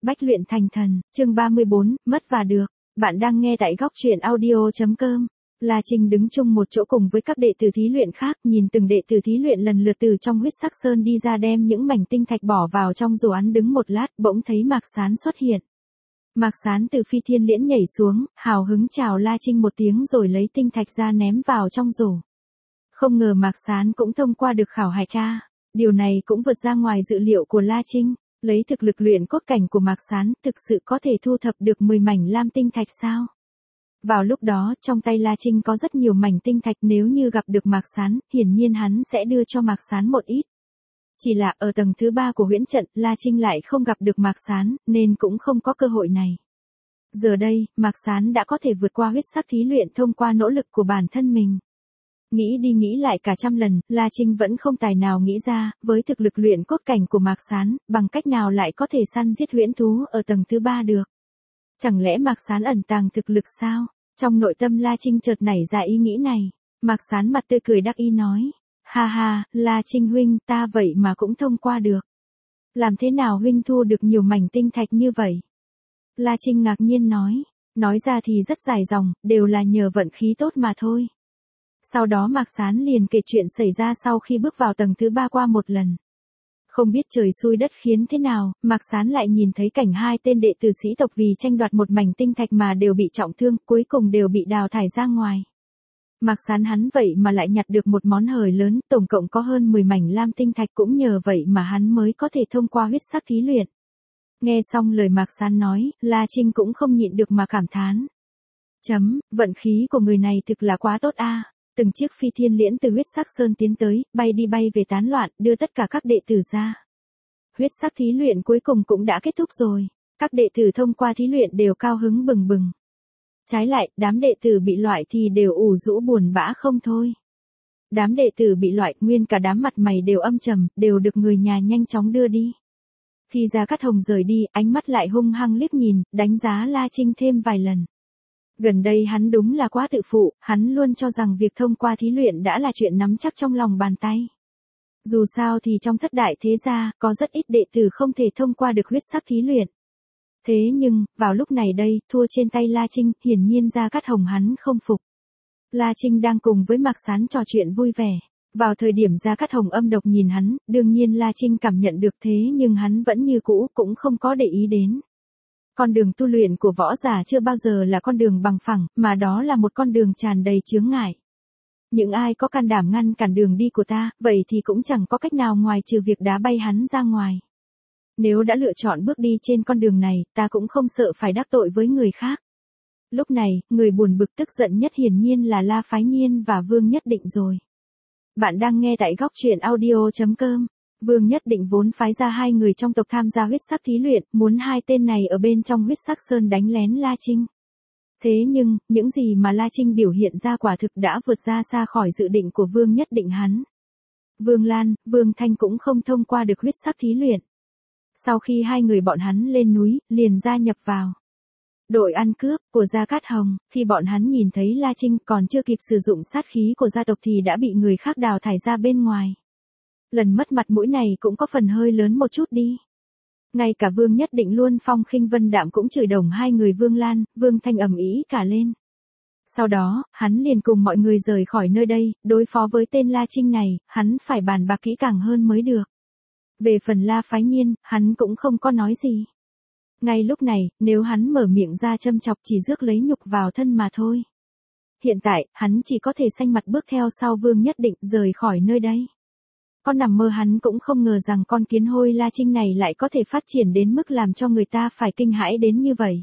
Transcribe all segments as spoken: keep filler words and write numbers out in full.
Bách luyện thành thần, chương ba mươi bốn, mất và được. Bạn đang nghe tại góc truyện audio.com. La Trinh đứng chung một chỗ cùng với các đệ tử thí luyện khác, nhìn từng đệ tử thí luyện lần lượt từ trong huyết sắc sơn đi ra đem những mảnh tinh thạch bỏ vào trong rổ. Hắn đứng một lát, bỗng thấy Mạc Sán xuất hiện. Mạc Sán từ phi thiên liễn nhảy xuống, hào hứng chào La Trinh một tiếng rồi lấy tinh thạch ra ném vào trong rổ. Không ngờ Mạc Sán cũng thông qua được khảo hạch tra. Điều này cũng vượt ra ngoài dự liệu của La Trinh. Lấy thực lực luyện cốt cảnh của Mạc Sán, thực sự có thể thu thập được mười mảnh lam tinh thạch sao? Vào lúc đó, trong tay La Trinh có rất nhiều mảnh tinh thạch, nếu như gặp được Mạc Sán, hiển nhiên hắn sẽ đưa cho Mạc Sán một ít. Chỉ là ở tầng thứ ba của huyễn trận, La Trinh lại không gặp được Mạc Sán, nên cũng không có cơ hội này. Giờ đây, Mạc Sán đã có thể vượt qua huyết sắc thí luyện thông qua nỗ lực của bản thân mình. Nghĩ đi nghĩ lại cả trăm lần, La Trinh vẫn không tài nào nghĩ ra, với thực lực luyện cốt cảnh của Mạc Sán, bằng cách nào lại có thể săn giết huyễn thú ở tầng thứ ba được. Chẳng lẽ Mạc Sán ẩn tàng thực lực sao? Trong nội tâm La Trinh chợt nảy ra ý nghĩ này. Mạc Sán mặt tươi cười đắc ý nói. Ha ha, La Trinh huynh, ta vậy mà cũng thông qua được. Làm thế nào huynh thu được nhiều mảnh tinh thạch như vậy? La Trinh ngạc nhiên nói. Nói ra thì rất dài dòng, đều là nhờ vận khí tốt mà thôi. Sau đó Mạc Sán liền kể chuyện xảy ra sau khi bước vào tầng thứ ba qua một lần. Không biết trời xui đất khiến thế nào, Mạc Sán lại nhìn thấy cảnh hai tên đệ tử sĩ tộc vì tranh đoạt một mảnh tinh thạch mà đều bị trọng thương, cuối cùng đều bị đào thải ra ngoài. Mạc Sán hắn vậy mà lại nhặt được một món hời lớn, tổng cộng có hơn mười mảnh lam tinh thạch, cũng nhờ vậy mà hắn mới có thể thông qua huyết sắc thí luyện. Nghe xong lời Mạc Sán nói, La Trinh cũng không nhịn được mà cảm thán. Chấm, vận khí của người này thực là quá tốt a. Từng chiếc phi thiên liễn từ huyết sắc sơn tiến tới, bay đi bay về tán loạn, đưa tất cả các đệ tử ra. Huyết sắc thí luyện cuối cùng cũng đã kết thúc rồi. Các đệ tử thông qua thí luyện đều cao hứng bừng bừng. Trái lại, đám đệ tử bị loại thì đều ủ rũ buồn bã không thôi. Đám đệ tử bị loại, nguyên cả đám mặt mày đều âm trầm, đều được người nhà nhanh chóng đưa đi. Khi Gia Cát Hồng rời đi, ánh mắt lại hung hăng liếc nhìn, đánh giá La Trinh thêm vài lần. Gần đây hắn đúng là quá tự phụ, hắn luôn cho rằng việc thông qua thí luyện đã là chuyện nắm chắc trong lòng bàn tay. Dù sao thì trong thất đại thế gia, có rất ít đệ tử không thể thông qua được huyết sắc thí luyện. Thế nhưng, vào lúc này đây, thua trên tay La Trinh, hiển nhiên Gia Cát Hồng hắn không phục. La Trinh đang cùng với Mạc Sán trò chuyện vui vẻ. Vào thời điểm Gia Cát Hồng âm độc nhìn hắn, đương nhiên La Trinh cảm nhận được thế nhưng hắn vẫn như cũ, cũng không có để ý đến. Con đường tu luyện của võ giả chưa bao giờ là con đường bằng phẳng, mà đó là một con đường tràn đầy chướng ngại. Những ai có can đảm ngăn cản đường đi của ta, vậy thì cũng chẳng có cách nào ngoài trừ việc đá bay hắn ra ngoài. Nếu đã lựa chọn bước đi trên con đường này, ta cũng không sợ phải đắc tội với người khác. Lúc này, người buồn bực tức giận nhất hiển nhiên là La Phái Nhiên và Vương Nhất Định rồi. Bạn đang nghe tại góc truyện audio.com. Vương Nhất Định vốn phái ra hai người trong tộc tham gia huyết sắc thí luyện, muốn hai tên này ở bên trong huyết sắc sơn đánh lén La Trinh. Thế nhưng, những gì mà La Trinh biểu hiện ra quả thực đã vượt ra xa khỏi dự định của Vương Nhất Định hắn. Vương Lan, Vương Thanh cũng không thông qua được huyết sắc thí luyện. Sau khi hai người bọn hắn lên núi, liền gia nhập vào đội ăn cướp của Gia Cát Hồng, thì bọn hắn nhìn thấy La Trinh còn chưa kịp sử dụng sát khí của gia tộc thì đã bị người khác đào thải ra bên ngoài. Lần mất mặt mũi này cũng có phần hơi lớn một chút đi. Ngay cả Vương Nhất Định luôn phong khinh vân đạm cũng chửi đồng hai người Vương Lan, Vương Thanh ầm ĩ cả lên. Sau đó, hắn liền cùng mọi người rời khỏi nơi đây, đối phó với tên La Trinh này, hắn phải bàn bạc kỹ càng hơn mới được. Về phần La Phái Nhiên, hắn cũng không có nói gì. Ngay lúc này, nếu hắn mở miệng ra châm chọc chỉ rước lấy nhục vào thân mà thôi. Hiện tại, hắn chỉ có thể xanh mặt bước theo sau Vương Nhất Định rời khỏi nơi đây. Con nằm mơ hắn cũng không ngờ rằng con kiến hôi La Trinh này lại có thể phát triển đến mức làm cho người ta phải kinh hãi đến như vậy.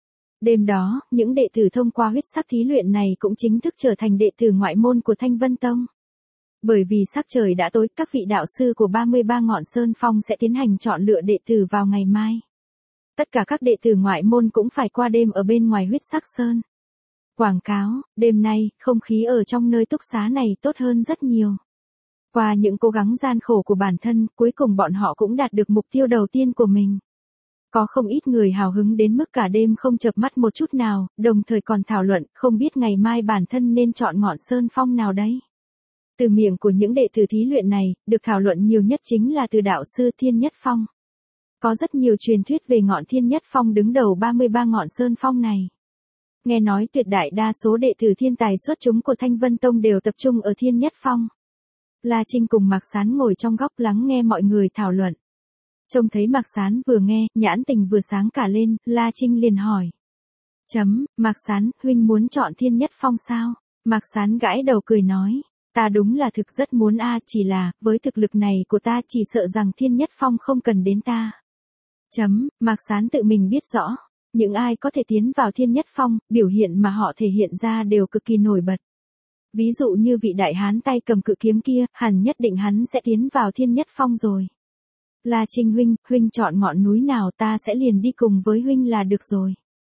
Đêm đó, những đệ tử thông qua huyết sắc thí luyện này cũng chính thức trở thành đệ tử ngoại môn của Thanh Vân Tông. Bởi vì sắc trời đã tối, các vị đạo sư của ba mươi ba ngọn sơn phong sẽ tiến hành chọn lựa đệ tử vào ngày mai. Tất cả các đệ tử ngoại môn cũng phải qua đêm ở bên ngoài huyết sắc sơn. Quảng cáo, đêm nay, không khí ở trong nơi túc xá này tốt hơn rất nhiều. Qua những cố gắng gian khổ của bản thân, cuối cùng bọn họ cũng đạt được mục tiêu đầu tiên của mình. Có không ít người hào hứng đến mức cả đêm không chợp mắt một chút nào, đồng thời còn thảo luận không biết ngày mai bản thân nên chọn ngọn sơn phong nào đấy. Từ miệng của những đệ tử thí luyện này, được thảo luận nhiều nhất chính là từ đạo sư Thiên Nhất Phong. Có rất nhiều truyền thuyết về ngọn Thiên Nhất Phong đứng đầu ba mươi ba ngọn sơn phong này. Nghe nói tuyệt đại đa số đệ tử thiên tài xuất chúng của Thanh Vân Tông đều tập trung ở Thiên Nhất Phong. La Trinh cùng Mạc Sán ngồi trong góc lắng nghe mọi người thảo luận. Trông thấy Mạc Sán vừa nghe, nhãn tình vừa sáng cả lên, La Trinh liền hỏi. Chấm, Mạc Sán, huynh muốn chọn Thiên Nhất Phong sao? Mạc Sán gãi đầu cười nói. Ta đúng là thực rất muốn a, chỉ là, với thực lực này của ta chỉ sợ rằng Thiên Nhất Phong không cần đến ta. Chấm, Mạc Sán tự mình biết rõ. Những ai có thể tiến vào Thiên Nhất Phong, biểu hiện mà họ thể hiện ra đều cực kỳ nổi bật. Ví dụ như vị đại hán tay cầm cự kiếm kia, hẳn nhất định hắn sẽ tiến vào Thiên Nhất Phong rồi. La Trinh huynh, huynh chọn ngọn núi nào ta sẽ liền đi cùng với huynh là được rồi.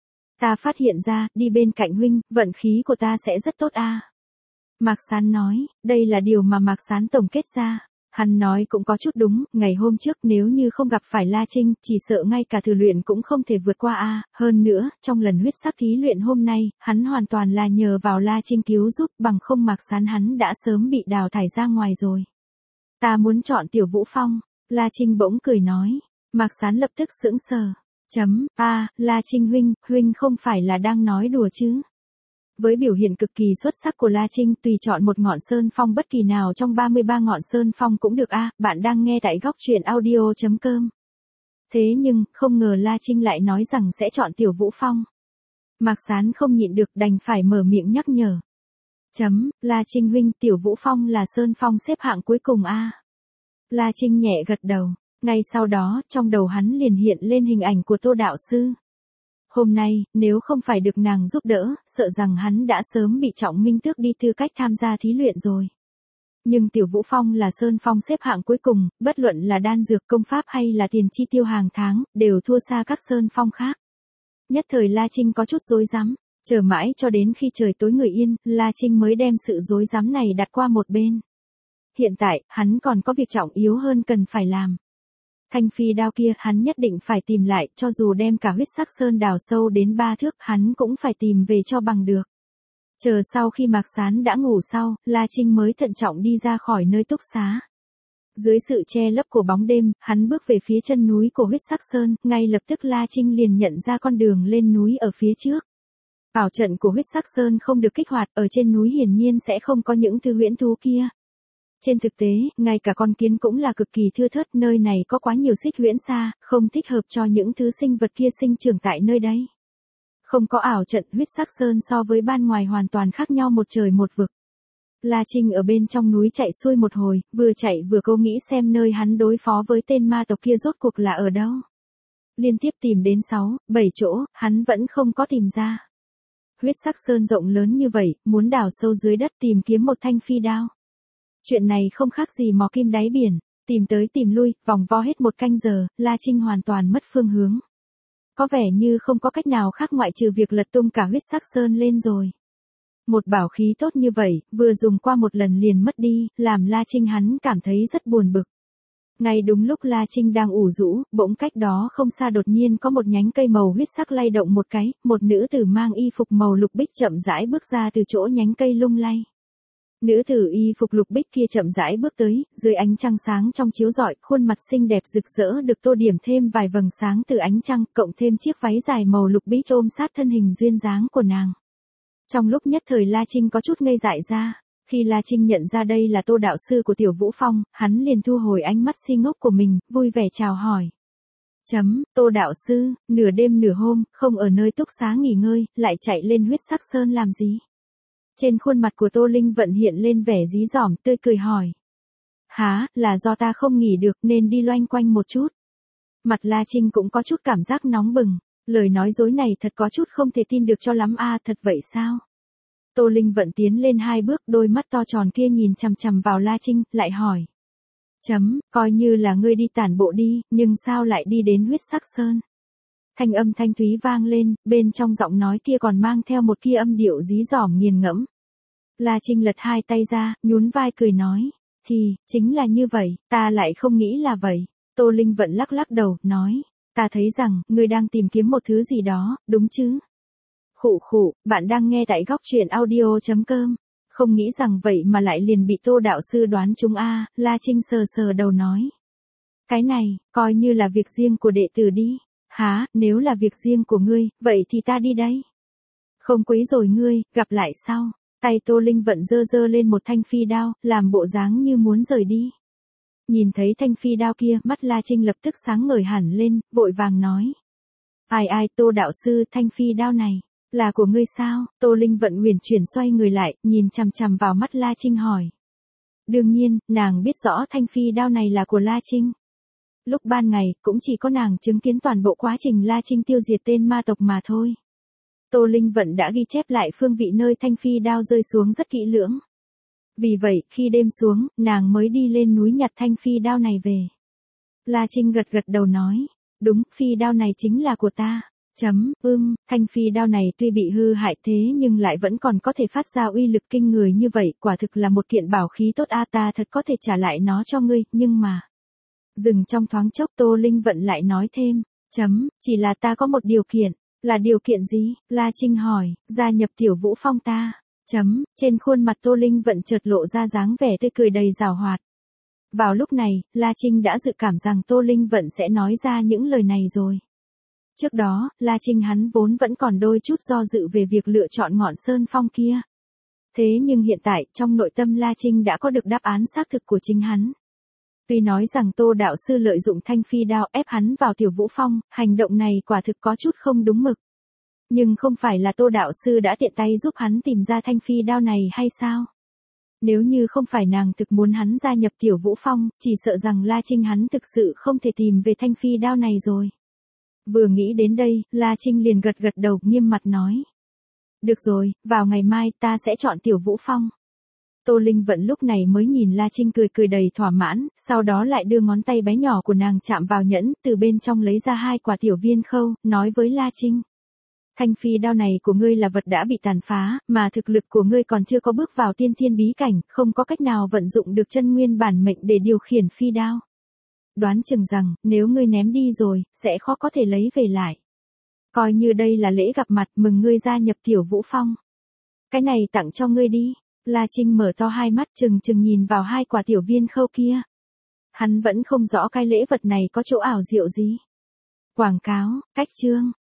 Ta phát hiện ra, đi bên cạnh huynh, vận khí của ta sẽ rất tốt a. Mạc Sán nói, đây là điều mà Mạc Sán tổng kết ra. Hắn nói cũng có chút đúng, ngày hôm trước nếu như không gặp phải La Trinh, chỉ sợ ngay cả thử luyện cũng không thể vượt qua a. Hơn nữa, trong lần huyết sắc thí luyện hôm nay, hắn hoàn toàn là nhờ vào La Trinh cứu giúp, bằng không Mạc Sán hắn đã sớm bị đào thải ra ngoài rồi. Ta muốn chọn Tiểu Vũ Phong. La Trinh bỗng cười nói. Mạc Sán lập tức sững sờ. Chấm, a, La Trinh huynh, huynh không phải là đang nói đùa chứ? Với biểu hiện cực kỳ xuất sắc của La Trinh, tùy chọn một ngọn sơn phong bất kỳ nào trong ba mươi ba ngọn sơn phong cũng được a. Bạn đang nghe tại góc truyện audio chấm com. Thế nhưng, không ngờ La Trinh lại nói rằng sẽ chọn Tiểu Vũ Phong. Mạc Sán không nhịn được đành phải mở miệng nhắc nhở. Chấm, La Trinh huynh, Tiểu Vũ Phong là sơn phong xếp hạng cuối cùng a. La Trinh nhẹ gật đầu. Ngay sau đó, trong đầu hắn liền hiện lên hình ảnh của Tô đạo sư. Hôm nay, nếu không phải được nàng giúp đỡ, sợ rằng hắn đã sớm bị Trọng Minh tước đi tư cách tham gia thí luyện rồi. Nhưng Tiểu Vũ Phong là sơn phong xếp hạng cuối cùng, bất luận là đan dược công pháp hay là tiền chi tiêu hàng tháng, đều thua xa các sơn phong khác. Nhất thời La Trinh có chút rối rắm, chờ mãi cho đến khi trời tối người yên, La Trinh mới đem sự rối rắm này đặt qua một bên. Hiện tại, hắn còn có việc trọng yếu hơn cần phải làm. Thanh phi đao kia hắn nhất định phải tìm lại, cho dù đem cả huyết sắc sơn đào sâu đến ba thước, hắn cũng phải tìm về cho bằng được. Chờ sau khi Mạc Sán đã ngủ sau, La Trinh mới thận trọng đi ra khỏi nơi túc xá. Dưới sự che lấp của bóng đêm, hắn bước về phía chân núi của huyết sắc sơn, ngay lập tức La Trinh liền nhận ra con đường lên núi ở phía trước. Bảo trận của huyết sắc sơn không được kích hoạt, ở trên núi hiển nhiên sẽ không có những thứ huyễn thú kia. Trên thực tế, ngay cả con kiến cũng là cực kỳ thưa thớt, nơi này có quá nhiều xích huyễn sa, không thích hợp cho những thứ sinh vật kia sinh trưởng tại nơi đây. Không có ảo trận, huyết sắc sơn so với ban ngoài hoàn toàn khác nhau một trời một vực. La Trinh ở bên trong núi chạy xuôi một hồi, vừa chạy vừa cố nghĩ xem nơi hắn đối phó với tên ma tộc kia rốt cuộc là ở đâu. Liên tiếp tìm đến sáu, bảy chỗ, hắn vẫn không có tìm ra. Huyết sắc sơn rộng lớn như vậy, muốn đào sâu dưới đất tìm kiếm một thanh phi đao. Chuyện này không khác gì mò kim đáy biển, tìm tới tìm lui, vòng vo hết một canh giờ, La Trinh hoàn toàn mất phương hướng. Có vẻ như không có cách nào khác ngoại trừ việc lật tung cả huyết sắc sơn lên rồi. Một bảo khí tốt như vậy, vừa dùng qua một lần liền mất đi, làm La Trinh hắn cảm thấy rất buồn bực. Ngay đúng lúc La Trinh đang ủ rũ, bỗng cách đó không xa đột nhiên có một nhánh cây màu huyết sắc lay động một cái, một nữ tử mang y phục màu lục bích chậm rãi bước ra từ chỗ nhánh cây lung lay. Nữ tử y phục lục bích kia chậm rãi bước tới, dưới ánh trăng sáng trong chiếu rọi, khuôn mặt xinh đẹp rực rỡ được tô điểm thêm vài vầng sáng từ ánh trăng, cộng thêm chiếc váy dài màu lục bích ôm sát thân hình duyên dáng của nàng. Trong lúc nhất thời La Trinh có chút ngây dại ra, khi La Trinh nhận ra đây là Tô đạo sư của Tiểu Vũ Phong, hắn liền thu hồi ánh mắt si ngốc của mình, vui vẻ chào hỏi. Chấm, Tô đạo sư, nửa đêm nửa hôm, không ở nơi túc xá nghỉ ngơi, lại chạy lên huyết sắc sơn làm gì? Trên khuôn mặt của Tô Linh Vận hiện lên vẻ dí dỏm, tươi cười hỏi. Há, là do ta không nghỉ được nên đi loanh quanh một chút. Mặt La Trinh cũng có chút cảm giác nóng bừng, lời nói dối này thật có chút không thể tin được cho lắm a, thật vậy sao? Tô Linh Vận tiến lên hai bước, đôi mắt to tròn kia nhìn chằm chằm vào La Trinh, lại hỏi. Chấm, coi như là ngươi đi tản bộ đi, nhưng sao lại đi đến huyết sắc sơn? Thanh âm thanh thúy vang lên, bên trong giọng nói kia còn mang theo một kia âm điệu dí dỏm nghiền ngẫm. La Trinh lật hai tay ra, nhún vai cười nói, thì, chính là như vậy, ta lại không nghĩ là vậy. Tô Linh Vận lắc lắc đầu, nói, ta thấy rằng, ngươi đang tìm kiếm một thứ gì đó, đúng chứ? Khụ khụ, bạn đang nghe tại góc truyện audio chấm com. Không nghĩ rằng vậy mà lại liền bị Tô đạo sư đoán trúng a. La Trinh sờ sờ đầu nói. Cái này, coi như là việc riêng của đệ tử đi. Hả, nếu là việc riêng của ngươi, vậy thì ta đi đây. Không quấy rầy ngươi, gặp lại sau. Tay Tô Linh Vận giơ giơ lên một thanh phi đao, làm bộ dáng như muốn rời đi. Nhìn thấy thanh phi đao kia, mắt La Trinh lập tức sáng ngời hẳn lên, vội vàng nói. Ai ai, Tô đạo sư, thanh phi đao này, là của ngươi sao? Tô Linh Vận huyền chuyển xoay người lại, nhìn chằm chằm vào mắt La Trinh hỏi. Đương nhiên, nàng biết rõ thanh phi đao này là của La Trinh. Lúc ban ngày, cũng chỉ có nàng chứng kiến toàn bộ quá trình La Trinh tiêu diệt tên ma tộc mà thôi. Tô Linh Vận đã ghi chép lại phương vị nơi thanh phi đao rơi xuống rất kỹ lưỡng. Vì vậy, khi đêm xuống, nàng mới đi lên núi nhặt thanh phi đao này về. La Trinh gật gật đầu nói, đúng, phi đao này chính là của ta. Chấm, ưm, thanh phi đao này tuy bị hư hại thế nhưng lại vẫn còn có thể phát ra uy lực kinh người như vậy, quả thực là một kiện bảo khí tốt a, ta thật có thể trả lại nó cho ngươi, nhưng mà... Dừng trong thoáng chốc Tô Linh Vận lại nói thêm, chấm, chỉ là ta có một điều kiện. Là điều kiện gì? La Trinh hỏi, gia nhập Tiểu Vũ Phong ta. Chấm, trên khuôn mặt Tô Linh Vận chợt lộ ra dáng vẻ tươi cười đầy giảo hoạt. Vào lúc này, La Trinh đã dự cảm rằng Tô Linh Vận sẽ nói ra những lời này rồi. Trước đó, La Trinh hắn vốn vẫn còn đôi chút do dự về việc lựa chọn ngọn sơn phong kia. Thế nhưng hiện tại, trong nội tâm La Trinh đã có được đáp án xác thực của chính hắn. Tuy nói rằng Tô đạo sư lợi dụng thanh phi đao ép hắn vào Tiểu Vũ Phong, hành động này quả thực có chút không đúng mực. Nhưng không phải là Tô đạo sư đã tiện tay giúp hắn tìm ra thanh phi đao này hay sao? Nếu như không phải nàng thực muốn hắn gia nhập Tiểu Vũ Phong, chỉ sợ rằng La Trinh hắn thực sự không thể tìm về thanh phi đao này rồi. Vừa nghĩ đến đây, La Trinh liền gật gật đầu nghiêm mặt nói. Được rồi, vào ngày mai ta sẽ chọn Tiểu Vũ Phong. Tô Linh Vận lúc này mới nhìn La Trinh cười cười đầy thỏa mãn, sau đó lại đưa ngón tay bé nhỏ của nàng chạm vào nhẫn, từ bên trong lấy ra hai quả tiểu viên khâu, nói với La Trinh. Thanh phi đao này của ngươi là vật đã bị tàn phá, mà thực lực của ngươi còn chưa có bước vào tiên thiên bí cảnh, không có cách nào vận dụng được chân nguyên bản mệnh để điều khiển phi đao. Đoán chừng rằng, nếu ngươi ném đi rồi, sẽ khó có thể lấy về lại. Coi như đây là lễ gặp mặt mừng ngươi gia nhập Tiểu Vũ Phong. Cái này tặng cho ngươi đi. La Trinh mở to hai mắt chừng chừng nhìn vào hai quả tiểu viên khâu kia. Hắn vẫn không rõ cái lễ vật này có chỗ ảo diệu gì. Quảng cáo, cách chương.